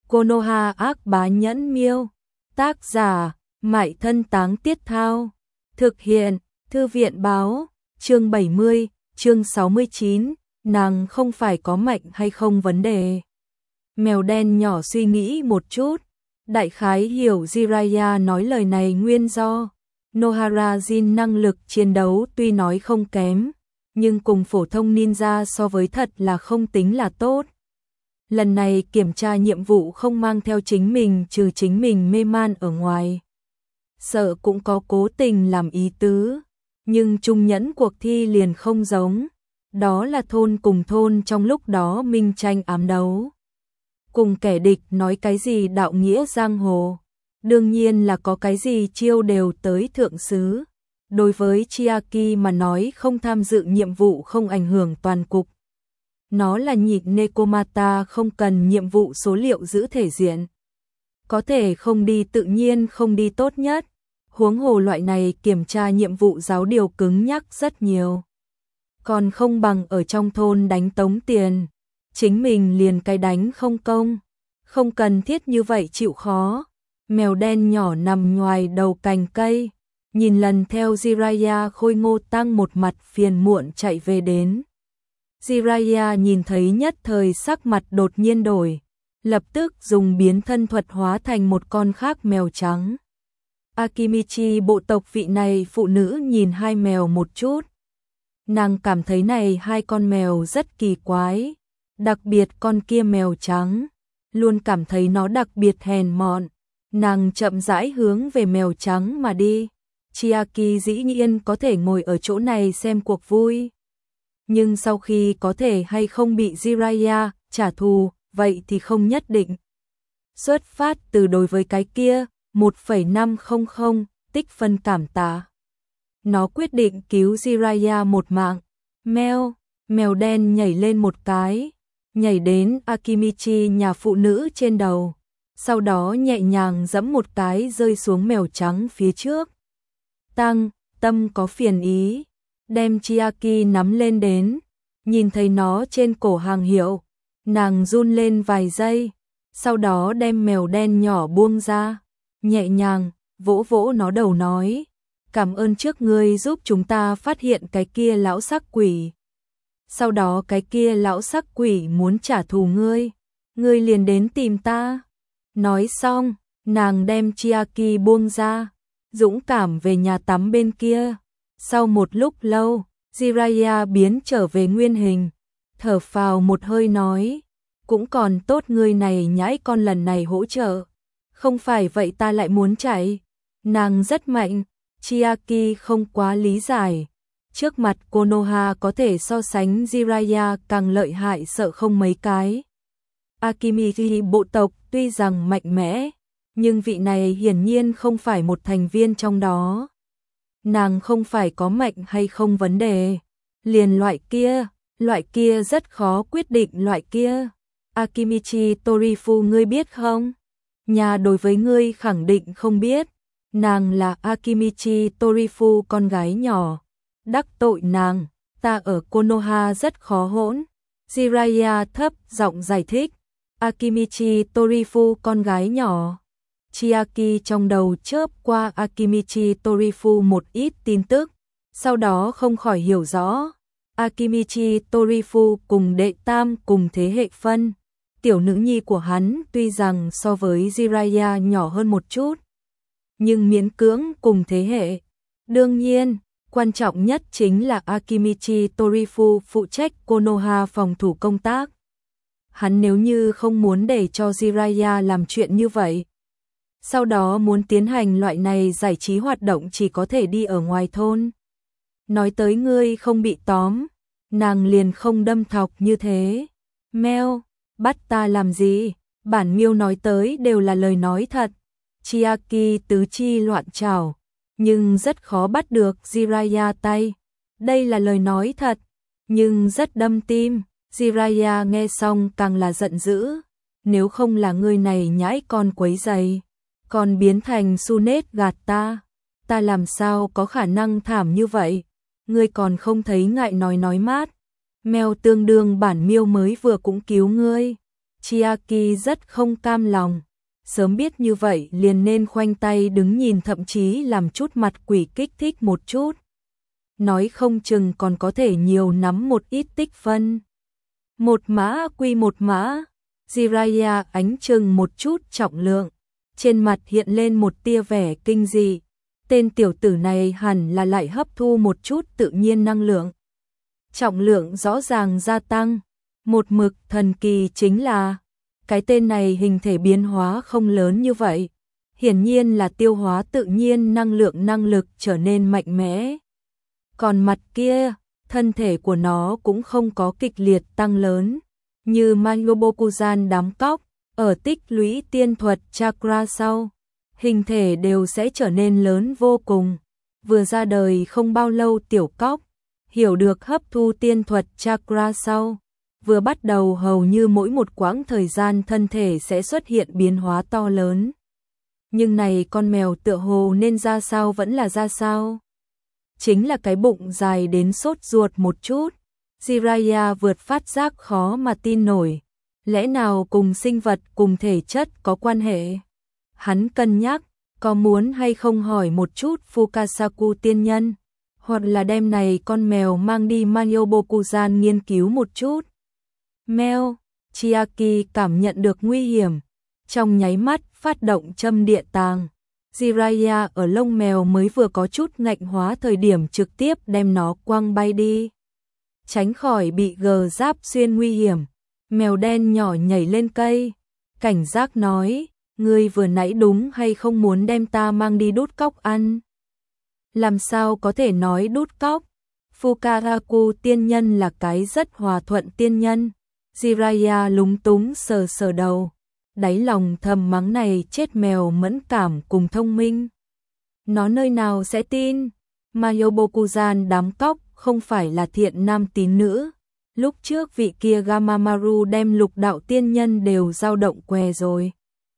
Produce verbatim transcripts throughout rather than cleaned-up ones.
Konoha ác bá nhẫn miêu. Tác giả, Mại Thân Táng Tiết Thao. Thực hiện, Thư viện báo. Chương bảy mươi, chương sáu mươi chín, nàng không phải có mạnh hay không vấn đề. Mèo đen nhỏ suy nghĩ một chút, đại khái hiểu Jiraiya nói lời này nguyên do. Nohara Jin năng lực chiến đấu tuy nói không kém, nhưng cùng phổ thông ninja so với thật là không tính là tốt. Lần này kiểm tra nhiệm vụ không mang theo chính mình trừ chính mình mê man ở ngoài. Sợ cũng có cố tình làm ý tứ, nhưng trung nhẫn cuộc thi liền không giống. Đó là thôn cùng thôn trong lúc đó minh tranh ám đấu. Cùng kẻ địch nói cái gì đạo nghĩa giang hồ. Đương nhiên là có cái gì chiêu đều tới thượng sứ. Đối với Chiaki mà nói không tham dự nhiệm vụ không ảnh hưởng toàn cục. Nó là nhịp Nekomata không cần nhiệm vụ số liệu giữ thể diện. Có thể không đi tự nhiên không đi tốt nhất. Huống hồ loại này kiểm tra nhiệm vụ giáo điều cứng nhắc rất nhiều. Còn không bằng ở trong thôn đánh tống tiền. Chính mình liền cái đánh không công. Không cần thiết như vậy chịu khó. Mèo đen nhỏ nằm ngoài đầu cành cây. Nhìn lần theo Jiraiya khôi ngô tăng một mặt phiền muộn chạy về đến. Jiraiya nhìn thấy nhất thời sắc mặt đột nhiên đổi. Lập tức dùng biến thân thuật hóa thành một con khác mèo trắng. Akimichi bộ tộc vị này phụ nữ nhìn hai mèo một chút. Nàng cảm thấy này hai con mèo rất kỳ quái. Đặc biệt con kia mèo trắng. Luôn cảm thấy nó đặc biệt hèn mọn. Nàng chậm rãi hướng về mèo trắng mà đi. Chiaki dĩ nhiên có thể ngồi ở chỗ này xem cuộc vui. Nhưng sau khi có thể hay không bị Jiraiya trả thù, vậy thì không nhất định. Xuất phát từ đối với cái kia, một phẩy năm trăm tích phân cảm tạ. Nó quyết định cứu Jiraiya một mạng. Mèo, mèo đen nhảy lên một cái, nhảy đến Akimichi nhà phụ nữ trên đầu. Sau đó nhẹ nhàng giẫm một cái rơi xuống mèo trắng phía trước. Tăng, tâm có phiền ý, đem Chiaki nắm lên đến, nhìn thấy nó trên cổ hàng hiệu, nàng run lên vài giây, sau đó đem mèo đen nhỏ buông ra, nhẹ nhàng, vỗ vỗ nó đầu nói, cảm ơn trước ngươi giúp chúng ta phát hiện cái kia lão sắc quỷ. Sau đó cái kia lão sắc quỷ muốn trả thù ngươi, ngươi liền đến tìm ta. Nói xong, nàng đem Chiaki buông ra, dũng cảm về nhà tắm bên kia. Sau một lúc lâu, Jiraiya biến trở về nguyên hình, thở phào một hơi nói, cũng còn tốt ngươi này nhãi con lần này hỗ trợ, không phải vậy ta lại muốn chạy. Nàng rất mạnh, Chiaki không quá lý giải, trước mặt Konoha có thể so sánh Jiraiya càng lợi hại sợ không mấy cái. Akimichi bộ tộc tuy rằng mạnh mẽ, nhưng vị này hiển nhiên không phải một thành viên trong đó. Nàng không phải có mạnh hay không vấn đề, liền loại kia, loại kia rất khó quyết định loại kia. Akimichi Torifu ngươi biết không? Nhà đối với ngươi khẳng định không biết, nàng là Akimichi Torifu con gái nhỏ. Đắc tội nàng, ta ở Konoha rất khó hỗn. Jiraiya thấp giọng giải thích, Akimichi Torifu con gái nhỏ. Chiaki trong đầu chớp qua Akimichi Torifu một ít tin tức, sau đó không khỏi hiểu rõ. Akimichi Torifu cùng đệ tam cùng thế hệ phân. Tiểu nữ nhi của hắn tuy rằng so với Jiraiya nhỏ hơn một chút, nhưng miễn cưỡng cùng thế hệ. Đương nhiên, quan trọng nhất chính là Akimichi Torifu phụ trách Konoha phòng thủ công tác. Hắn nếu như không muốn để cho Jiraiya làm chuyện như vậy, sau đó muốn tiến hành loại này giải trí hoạt động chỉ có thể đi ở ngoài thôn. Nói tới ngươi không bị tóm, nàng liền không đâm thọc như thế. Mèo, bắt ta làm gì? Bản miêu nói tới đều là lời nói thật. Chiaki tứ chi loạn trảo, nhưng rất khó bắt được Jiraiya tay. Đây là lời nói thật, nhưng rất đâm tim. Jiraiya nghe xong càng là giận dữ. Nếu không là ngươi này nhãi con quấy giày, còn biến thành su nết gạt ta, ta làm sao có khả năng thảm như vậy? Ngươi còn không thấy ngại nói nói mát. Mèo tương đương bản miêu mới vừa cũng cứu ngươi. Chiaki rất không cam lòng. Sớm biết như vậy liền nên khoanh tay đứng nhìn, thậm chí làm chút mặt quỷ kích thích một chút. Nói không chừng còn có thể nhiều nắm một ít tích phân. Một mã quy một mã. Jiraiya ánh chừng một chút trọng lượng. Trên mặt hiện lên một tia vẻ kinh dị. Tên tiểu tử này hẳn là lại hấp thu một chút tự nhiên năng lượng. Trọng lượng rõ ràng gia tăng. Một mực thần kỳ chính là cái tên này hình thể biến hóa không lớn như vậy. Hiển nhiên là tiêu hóa tự nhiên năng lượng, năng lực trở nên mạnh mẽ. Còn mặt kia, thân thể của nó cũng không có kịch liệt tăng lớn. Như Mangobokuzan đám cóc, ở tích lũy tiên thuật chakra sau, hình thể đều sẽ trở nên lớn vô cùng. Vừa ra đời không bao lâu tiểu cóc, hiểu được hấp thu tiên thuật chakra sau, vừa bắt đầu hầu như mỗi một quãng thời gian thân thể sẽ xuất hiện biến hóa to lớn. Nhưng này con mèo tựa hồ nên ra sao vẫn là ra sao. Chính là cái bụng dài đến sốt ruột một chút. Jiraiya vượt phát giác khó mà tin nổi. Lẽ nào cùng sinh vật cùng thể chất có quan hệ? Hắn cân nhắc, có muốn hay không hỏi một chút Fukasaku tiên nhân, hoặc là đem này con mèo mang đi Mangobokuzan nghiên cứu một chút. Mèo, Chiaki cảm nhận được nguy hiểm, trong nháy mắt phát động châm địa tàng. Jiraiya ở lông mèo mới vừa có chút ngạnh hóa thời điểm trực tiếp đem nó quăng bay đi. Tránh khỏi bị gờ giáp xuyên nguy hiểm, mèo đen nhỏ nhảy lên cây, cảnh giác nói, ngươi vừa nãy đúng hay không muốn đem ta mang đi đút cóc ăn? Làm sao có thể nói đút cóc? Fukasaku tiên nhân là cái rất hòa thuận tiên nhân. Jiraiya lúng túng sờ sờ đầu, đáy lòng thầm mắng này chết mèo mẫn cảm cùng thông minh. Nó nơi nào sẽ tin? Mangobokuzan đám cóc không phải là thiện nam tín nữ. Lúc trước vị kia Gamamaru đem lục đạo tiên nhân đều dao động què rồi.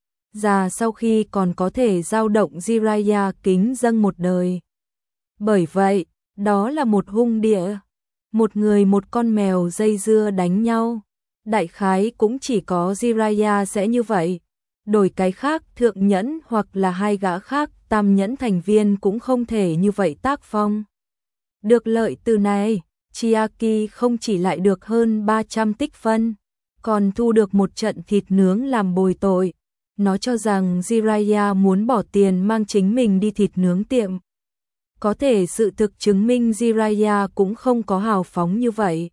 Già sau khi còn có thể dao động Jiraiya kính dâng một đời. Bởi vậy, đó là một hung địa. Một người một con mèo dây dưa đánh nhau. Đại khái cũng chỉ có Jiraiya sẽ như vậy. Đổi cái khác thượng nhẫn hoặc là hai gã khác tam nhẫn thành viên cũng không thể như vậy tác phong. Được lợi từ này, Chiaki không chỉ lại được hơn ba trăm tích phân, còn thu được một trận thịt nướng làm bồi tội. Nó cho rằng Jiraiya muốn bỏ tiền mang chính mình đi thịt nướng tiệm. Có thể sự thực chứng minh Jiraiya cũng không có hào phóng như vậy.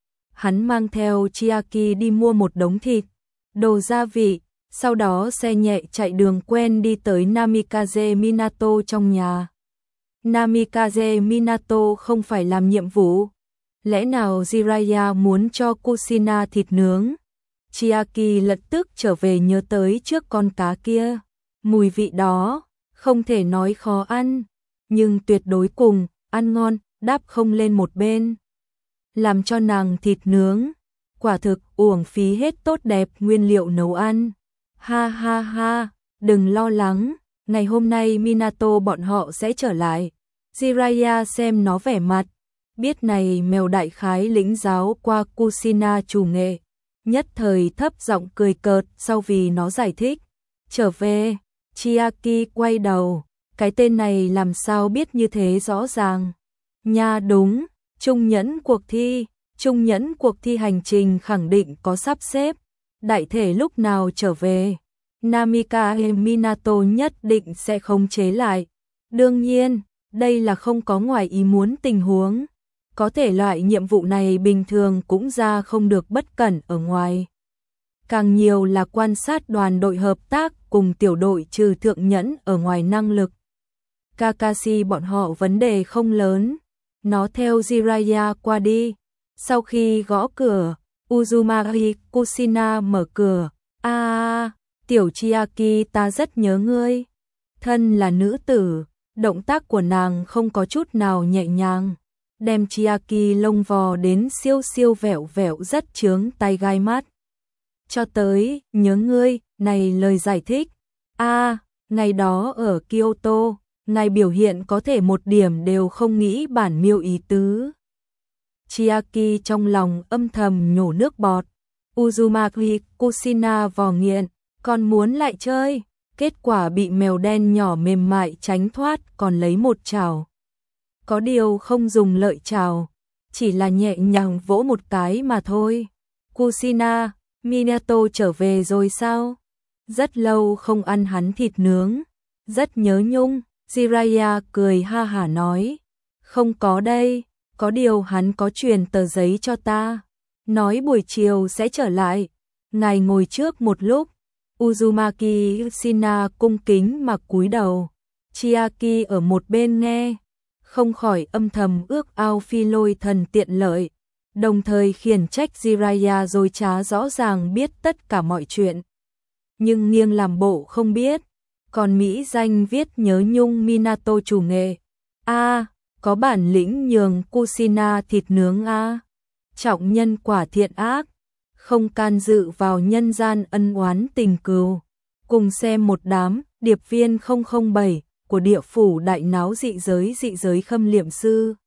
Hắn mang theo Chiaki đi mua một đống thịt, đồ gia vị, sau đó xe nhẹ chạy đường quen đi tới Namikaze Minato trong nhà. Namikaze Minato không phải làm nhiệm vụ. Lẽ nào Jiraiya muốn cho Kushina thịt nướng? Chiaki lập tức trở về nhớ tới trước con cá kia. Mùi vị đó, không thể nói khó ăn, nhưng tuyệt đối cùng, ăn ngon, đáp không lên một bên. Làm cho nàng thịt nướng, quả thực uổng phí hết tốt đẹp nguyên liệu nấu ăn. Ha ha ha, đừng lo lắng, ngày hôm nay Minato bọn họ sẽ trở lại. Jiraiya xem nó vẻ mặt, biết này mèo đại khái lĩnh giáo qua Kushina chủ nghệ, nhất thời thấp giọng cười cợt sau vì nó giải thích. Trở về, Chiaki quay đầu, cái tên này làm sao biết như thế rõ ràng. Nha đúng, trung nhẫn cuộc thi, trung nhẫn cuộc thi hành trình khẳng định có sắp xếp, đại thể lúc nào trở về. Namikaze Minato nhất định sẽ khống chế lại. Đương nhiên, đây là không có ngoài ý muốn tình huống. Có thể loại nhiệm vụ này bình thường cũng ra không được bất cẩn ở ngoài. Càng nhiều là quan sát đoàn đội hợp tác cùng tiểu đội trừ thượng nhẫn ở ngoài năng lực. Kakashi bọn họ vấn đề không lớn. Nó theo Jiraiya qua đi. Sau khi gõ cửa, Uzumaki Kushina mở cửa. A à, tiểu Chiaki ta rất nhớ ngươi. Thân là nữ tử, động tác của nàng không có chút nào nhẹ nhàng. Đem Chiaki lông vò đến siêu siêu vẹo vẹo rất chướng tay gai mắt. Cho tới, nhớ ngươi, này lời giải thích. A à, ngày đó ở Kyoto, ngài biểu hiện có thể một điểm đều không nghĩ bản miêu ý tứ. Chiaki trong lòng âm thầm nhổ nước bọt. Uzumaki Kushina vò nghiện, còn muốn lại chơi, kết quả bị mèo đen nhỏ mềm mại tránh thoát còn lấy một chảo. Có điều không dùng lợi chảo, chỉ là nhẹ nhàng vỗ một cái mà thôi. Kushina, Minato trở về rồi sao? Rất lâu không ăn hắn thịt nướng, rất nhớ nhung. Jiraiya cười ha hả nói, không có đây, có điều hắn có truyền tờ giấy cho ta, nói buổi chiều sẽ trở lại. Ngài ngồi trước một lúc. Uzumaki Kushina cung kính mà cúi đầu. Chiaki ở một bên nghe, không khỏi âm thầm ước ao phi lôi thần tiện lợi, đồng thời khiển trách Jiraiya dối trá rõ ràng biết tất cả mọi chuyện, nhưng nghiêng làm bộ không biết. Còn mỹ danh viết nhớ nhung Minato chủ nghệ. A, à, có bản lĩnh nhường Kushina thịt nướng a. À. Trọng nhân quả thiện ác, không can dự vào nhân gian ân oán tình cừu. Cùng xem một đám điệp viên không không bảy của địa phủ đại náo dị giới dị giới Khâm Liệm Sư.